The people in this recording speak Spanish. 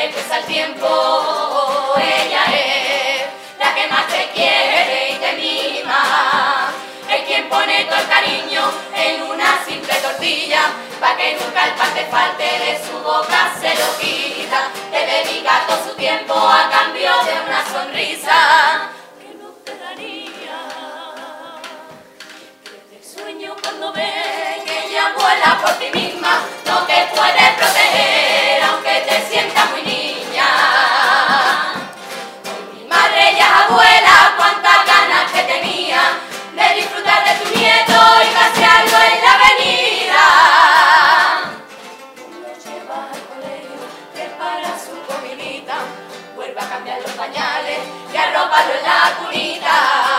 le pesa el tiempo, ella es la que más te quiere y te mima. Es quien pone todo el cariño en una simple tortilla, pa' que nunca el pan te falte, de su boca se lo quita. Te dedica todo su tiempo a cambio de una sonrisa que no te daría. Desde el sueño cuando ves que ella vuela por ti misma, no te puedes proteger aunque te sientas muy niña. Mi madre ya es abuela, cuántas ganas que tenía de disfrutar de tu nieto y pasearlo en la avenida. Tú lo llevas al colegio, prepara su comidita, vuelve a cambiar los pañales y arrópalo en la cunita.